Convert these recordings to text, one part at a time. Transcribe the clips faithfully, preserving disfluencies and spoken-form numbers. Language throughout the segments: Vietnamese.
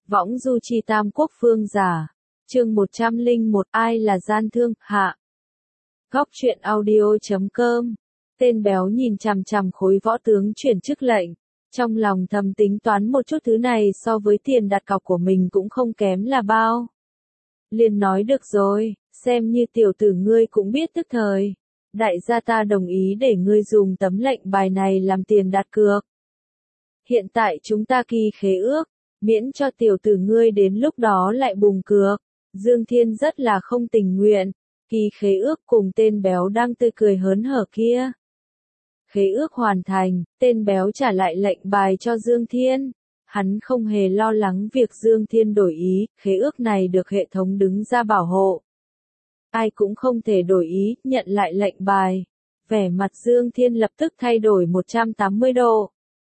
Võng du chi tam quốc phương giả. Chương một trăm lẻ một Ai là gian thương, hạ. Góc truyện audio chấm com. Tên béo nhìn chằm chằm khối võ tướng chuyển chức lệnh. Trong lòng thầm tính toán một chút thứ này so với tiền đặt cọc của mình cũng không kém là bao. Liền nói được rồi, xem như tiểu tử ngươi cũng biết tức thời. Đại gia ta đồng ý để ngươi dùng tấm lệnh bài này làm tiền đặt cược. Hiện tại chúng ta ký khế ước, miễn cho tiểu tử ngươi đến lúc đó lại bùng cược. Dương Thiên rất là không tình nguyện, ký khế ước cùng tên béo đang tươi cười hớn hở kia. Khế ước hoàn thành, tên béo trả lại lệnh bài cho Dương Thiên. Hắn không hề lo lắng việc Dương Thiên đổi ý, khế ước này được hệ thống đứng ra bảo hộ. Ai cũng không thể đổi ý, nhận lại lệnh bài. Vẻ mặt Dương Thiên lập tức thay đổi một trăm tám mươi độ.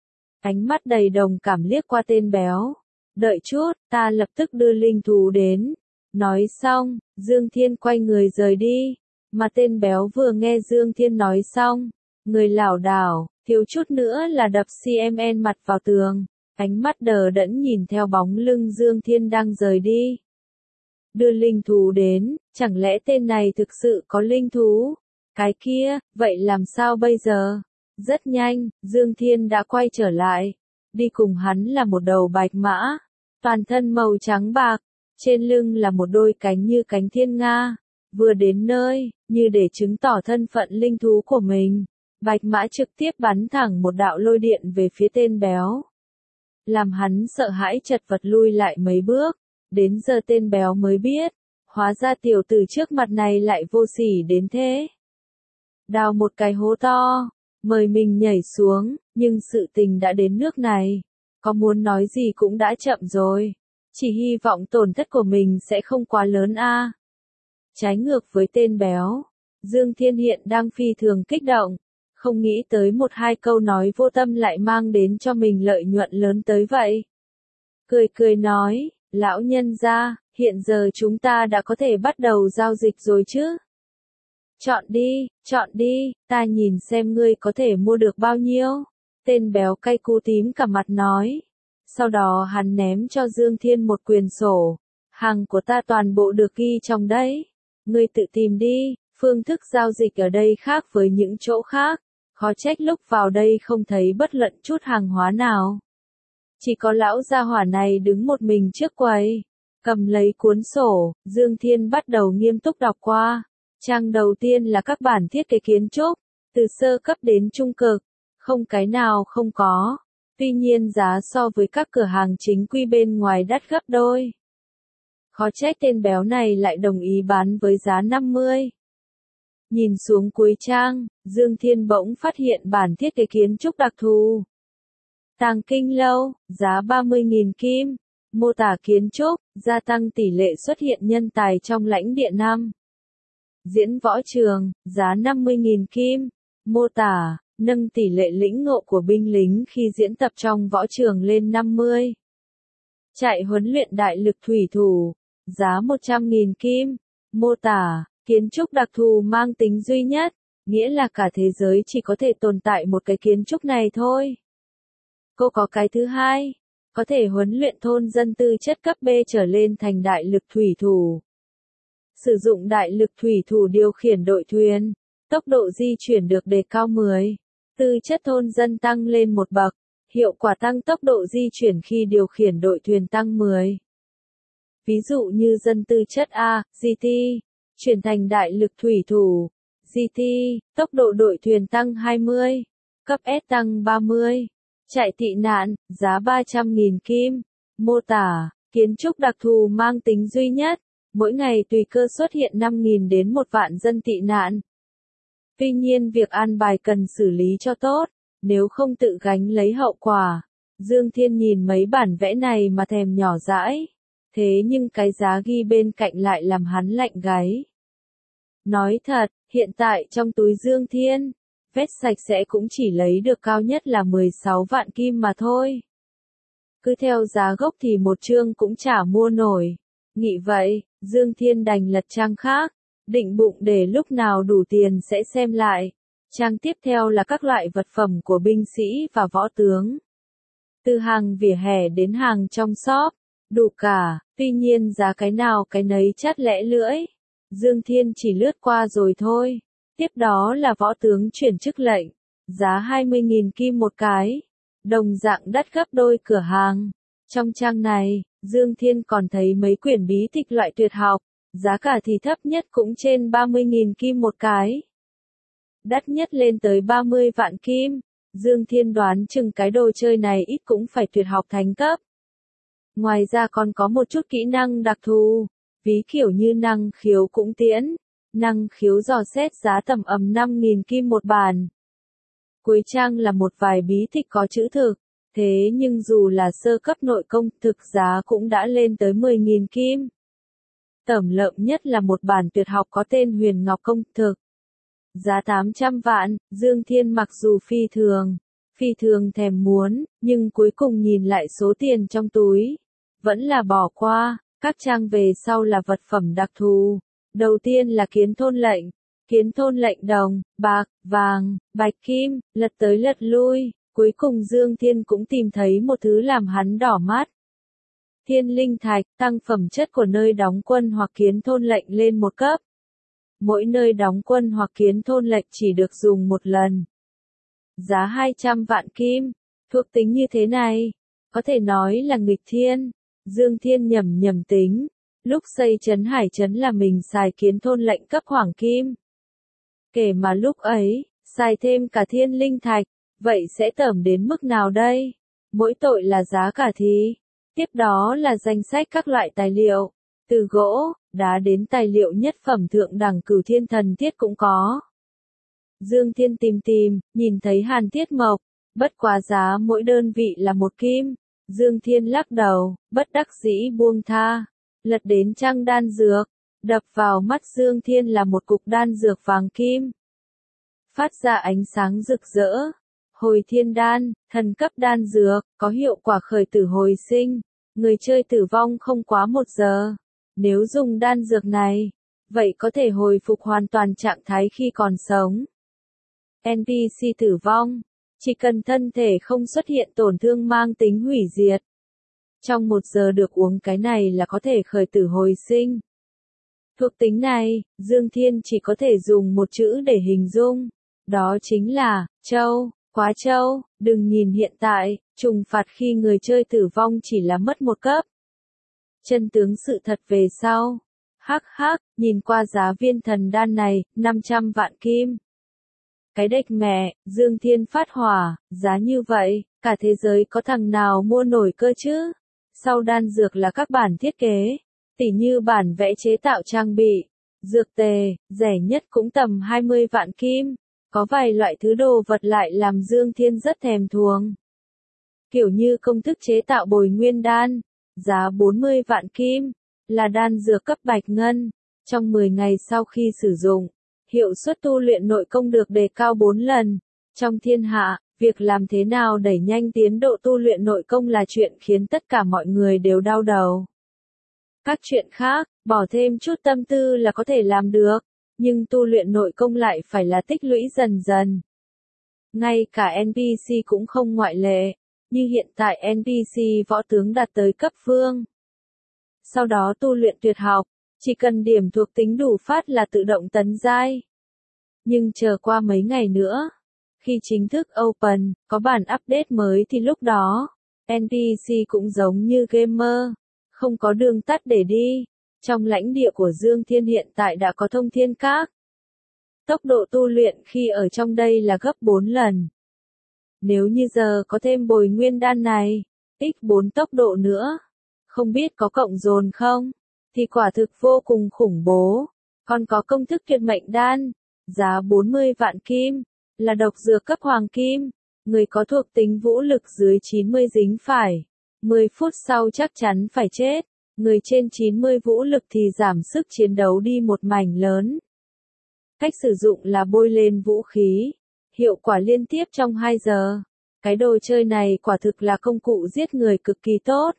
Ánh mắt đầy đồng cảm liếc qua tên béo. Đợi chút, ta lập tức đưa linh thú đến. Nói xong, Dương Thiên quay người rời đi. Mà tên béo vừa nghe Dương Thiên nói xong, người lảo đảo, thiếu chút nữa là đập xê em en mặt vào tường. Ánh mắt đờ đẫn nhìn theo bóng lưng Dương Thiên đang rời đi. Đưa linh thú đến, chẳng lẽ tên này thực sự có linh thú? Cái kia, vậy làm sao bây giờ? Rất nhanh, Dương Thiên đã quay trở lại. Đi cùng hắn là một đầu bạch mã, toàn thân màu trắng bạc, trên lưng là một đôi cánh như cánh thiên nga. Vừa đến nơi, như để chứng tỏ thân phận linh thú của mình, bạch mã trực tiếp bắn thẳng một đạo lôi điện về phía tên béo. Làm hắn sợ hãi chật vật lui lại mấy bước. Đến giờ tên béo mới biết, hóa ra tiểu tử trước mặt này lại vô sỉ đến thế. Đào một cái hố to, mời mình nhảy xuống, nhưng sự tình đã đến nước này. Có muốn nói gì cũng đã chậm rồi. Chỉ hy vọng tổn thất của mình sẽ không quá lớn a. Trái ngược với tên béo, Dương Thiên hiện đang phi thường kích động. Không nghĩ tới một hai câu nói vô tâm lại mang đến cho mình lợi nhuận lớn tới vậy. Cười cười nói, lão nhân gia, hiện giờ chúng ta đã có thể bắt đầu giao dịch rồi chứ? Chọn đi, chọn đi, ta nhìn xem ngươi có thể mua được bao nhiêu. Tên béo cay cú tím cả mặt nói. Sau đó hắn ném cho Dương Thiên một quyển sổ. Hàng của ta toàn bộ được ghi trong đấy. Ngươi tự tìm đi, phương thức giao dịch ở đây khác với những chỗ khác. Khó trách lúc vào đây không thấy bất luận chút hàng hóa nào. Chỉ có lão gia hỏa này đứng một mình trước quầy. Cầm lấy cuốn sổ, Dương Thiên bắt đầu nghiêm túc đọc qua. Trang đầu tiên là các bản thiết kế kiến trúc, từ sơ cấp đến trung cực, không cái nào không có. Tuy nhiên giá so với các cửa hàng chính quy bên ngoài đắt gấp đôi. Khó trách tên béo này lại đồng ý bán với giá năm mươi. Nhìn xuống cuối trang, Dương Thiên bỗng phát hiện bản thiết kế kiến trúc đặc thù. Tàng Kinh Lâu, giá ba mươi nghìn kim. Mô tả kiến trúc, gia tăng tỷ lệ xuất hiện nhân tài trong lãnh địa năm. Diễn võ trường, giá năm mươi nghìn kim. Mô tả, nâng tỷ lệ lĩnh ngộ của binh lính khi diễn tập trong võ trường lên năm mươi. Trại huấn luyện đại lực thủy thủ, giá một trăm nghìn kim. Mô tả, kiến trúc đặc thù mang tính duy nhất, nghĩa là cả thế giới chỉ có thể tồn tại một cái kiến trúc này thôi. Cô có cái thứ hai, có thể huấn luyện thôn dân tư chất cấp B trở lên thành đại lực thủy thủ. Sử dụng đại lực thủy thủ điều khiển đội thuyền, tốc độ di chuyển được đề cao mười. Tư chất thôn dân tăng lên một bậc, hiệu quả tăng tốc độ di chuyển khi điều khiển đội thuyền tăng mười. Ví dụ như dân tư chất A, giê tê, chuyển thành đại lực thủy thủ, giê tê, tốc độ đội thuyền tăng hai mươi, cấp S tăng ba mươi. Trại tị nạn, giá ba trăm nghìn kim. Mô tả, kiến trúc đặc thù mang tính duy nhất, mỗi ngày tùy cơ xuất hiện năm nghìn đến một vạn dân tị nạn. Tuy nhiên việc an bài cần xử lý cho tốt, nếu không tự gánh lấy hậu quả. Dương Thiên nhìn mấy bản vẽ này mà thèm nhỏ dãi. Thế nhưng cái giá ghi bên cạnh lại làm hắn lạnh gáy. Nói thật, hiện tại trong túi Dương Thiên, vét sạch sẽ cũng chỉ lấy được cao nhất là mười sáu vạn kim mà thôi. Cứ theo giá gốc thì một chương cũng chả mua nổi. Nghĩ vậy, Dương Thiên đành lật trang khác, định bụng để lúc nào đủ tiền sẽ xem lại. Trang tiếp theo là các loại vật phẩm của binh sĩ và võ tướng. Từ hàng vỉa hè đến hàng trong shop, đủ cả, tuy nhiên giá cái nào cái nấy chát lẽ lưỡi. Dương Thiên chỉ lướt qua rồi thôi. Tiếp đó là võ tướng chuyển chức lệnh, giá hai mươi nghìn kim một cái, đồng dạng đắt gấp đôi cửa hàng. Trong trang này, Dương Thiên còn thấy mấy quyển bí tịch loại tuyệt học, giá cả thì thấp nhất cũng trên ba mươi nghìn kim một cái. Đắt nhất lên tới ba mươi vạn kim, Dương Thiên đoán chừng cái đồ chơi này ít cũng phải tuyệt học thánh cấp. Ngoài ra còn có một chút kỹ năng đặc thù, ví kiểu như năng khiếu cũng tiễn, năng khiếu dò xét giá tầm ầm năm nghìn kim một bản. Cuối trang là một vài bí tịch có chữ thực, thế nhưng dù là sơ cấp nội công thực giá cũng đã lên tới mười nghìn kim. Tẩm lợm nhất là một bản tuyệt học có tên Huyền Ngọc Công thực. Giá tám trăm vạn, Dương Thiên mặc dù phi thường, phi thường thèm muốn, nhưng cuối cùng nhìn lại số tiền trong túi, vẫn là bỏ qua. Các trang về sau là vật phẩm đặc thù. Đầu tiên là kiến thôn lệnh, kiến thôn lệnh đồng, bạc, vàng, bạch kim, lật tới lật lui, cuối cùng Dương Thiên cũng tìm thấy một thứ làm hắn đỏ mắt. Thiên linh thạch, tăng phẩm chất của nơi đóng quân hoặc kiến thôn lệnh lên một cấp. Mỗi nơi đóng quân hoặc kiến thôn lệnh chỉ được dùng một lần. Giá hai trăm vạn kim, thuộc tính như thế này, có thể nói là nghịch thiên. Dương Thiên nhầm nhầm tính, lúc xây trấn Hải trấn là mình xài kiến thôn lệnh cấp hoàng kim. Kể mà lúc ấy, xài thêm cả thiên linh thạch, vậy sẽ tởm đến mức nào đây? Mỗi tội là giá cả thì. Tiếp đó là danh sách các loại tài liệu, từ gỗ, đá đến tài liệu nhất phẩm thượng đẳng cửu thiên thần thiết cũng có. Dương Thiên tìm tìm, nhìn thấy hàn thiết mộc, bất quá giá mỗi đơn vị là một kim. Dương Thiên lắc đầu, bất đắc dĩ buông tha, lật đến trang đan dược, đập vào mắt Dương Thiên là một cục đan dược vàng kim. Phát ra ánh sáng rực rỡ, hồi thiên đan, thần cấp đan dược, có hiệu quả khởi tử hồi sinh, người chơi tử vong không quá một giờ. Nếu dùng đan dược này, vậy có thể hồi phục hoàn toàn trạng thái khi còn sống. en pê xê tử vong. Chỉ cần thân thể không xuất hiện tổn thương mang tính hủy diệt. Trong một giờ được uống cái này là có thể khởi tử hồi sinh. Thuộc tính này, Dương Thiên chỉ có thể dùng một chữ để hình dung. Đó chính là, trâu, quá trâu, đừng nhìn hiện tại, trùng phạt khi người chơi tử vong chỉ là mất một cấp. Chân tướng sự thật về sau. Hắc hắc, nhìn qua giá viên thần đan này, năm trăm vạn kim. Cái đếch mẹ, Dương Thiên phát hỏa, giá như vậy, cả thế giới có thằng nào mua nổi cơ chứ? Sau đan dược là các bản thiết kế, tỉ như bản vẽ chế tạo trang bị, dược tề, rẻ nhất cũng tầm hai mươi vạn kim. Có vài loại thứ đồ vật lại làm Dương Thiên rất thèm thuồng. Kiểu như công thức chế tạo bồi nguyên đan, giá bốn mươi vạn kim, là đan dược cấp bạch ngân, trong mười ngày sau khi sử dụng. Hiệu suất tu luyện nội công được đề cao bốn lần. Trong thiên hạ, việc làm thế nào đẩy nhanh tiến độ tu luyện nội công là chuyện khiến tất cả mọi người đều đau đầu. Các chuyện khác, bỏ thêm chút tâm tư là có thể làm được, nhưng tu luyện nội công lại phải là tích lũy dần dần. Ngay cả en pê xê cũng không ngoại lệ, như hiện tại en pê xê võ tướng đạt tới cấp vương. Sau đó tu luyện tuyệt học. Chỉ cần điểm thuộc tính đủ phát là tự động tấn giai. Nhưng chờ qua mấy ngày nữa, khi chính thức open, có bản update mới thì lúc đó, en pê xê cũng giống như gamer, không có đường tắt để đi. Trong lãnh địa của Dương Thiên hiện tại đã có thông thiên các. Tốc độ tu luyện khi ở trong đây là gấp bốn lần. Nếu như giờ có thêm bồi nguyên đan này, nhân bốn tốc độ nữa, không biết có cộng dồn không? Thì quả thực vô cùng khủng bố. Còn có công thức tuyệt mệnh đan, giá bốn mươi vạn kim, là độc dược cấp hoàng kim, người có thuộc tính vũ lực dưới chín mươi dính phải, mười phút sau chắc chắn phải chết, người trên chín mươi vũ lực thì giảm sức chiến đấu đi một mảnh lớn. Cách sử dụng là bôi lên vũ khí, hiệu quả liên tiếp trong hai giờ. Cái đồ chơi này quả thực là công cụ giết người cực kỳ tốt.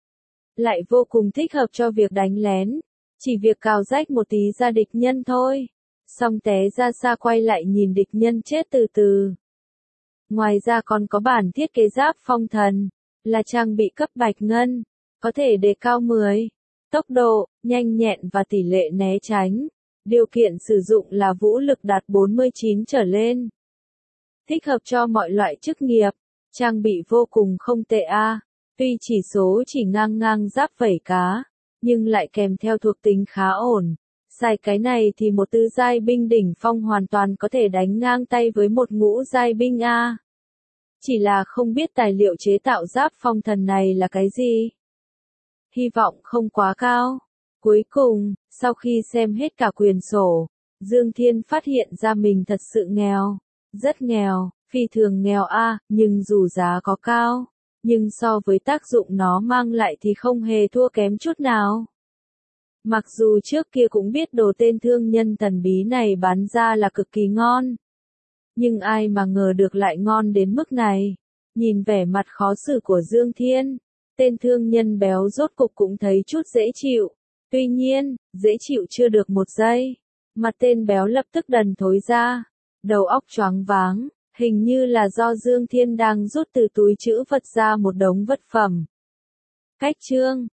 Lại vô cùng thích hợp cho việc đánh lén, chỉ việc cào rách một tí ra địch nhân thôi, xong té ra xa quay lại nhìn địch nhân chết từ từ. Ngoài ra còn có bản thiết kế giáp phong thần, là trang bị cấp bạch ngân, có thể đề cao mười. Tốc độ, nhanh nhẹn và tỷ lệ né tránh. Điều kiện sử dụng là vũ lực đạt bốn mươi chín trở lên. Thích hợp cho mọi loại chức nghiệp. Trang bị vô cùng không tệ a. À. Tuy chỉ số chỉ ngang ngang giáp vảy cá, nhưng lại kèm theo thuộc tính khá ổn. Xài cái này thì một tứ giai binh đỉnh phong hoàn toàn có thể đánh ngang tay với một ngũ giai binh a. À. Chỉ là không biết tài liệu chế tạo giáp phong thần này là cái gì. Hy vọng không quá cao. Cuối cùng, sau khi xem hết cả quyển sổ, Dương Thiên phát hiện ra mình thật sự nghèo. Rất nghèo, phi thường nghèo a, à, nhưng dù giá có cao, nhưng so với tác dụng nó mang lại thì không hề thua kém chút nào. Mặc dù trước kia cũng biết đồ tên thương nhân thần bí này bán ra là cực kỳ ngon. Nhưng ai mà ngờ được lại ngon đến mức này. Nhìn vẻ mặt khó xử của Dương Thiên, tên thương nhân béo rốt cục cũng thấy chút dễ chịu. Tuy nhiên, dễ chịu chưa được một giây, mặt tên béo lập tức đần thối ra. Đầu óc choáng váng, hình như là do Dương Thiên đang rút từ túi trữ vật ra một đống vật phẩm. Cách chương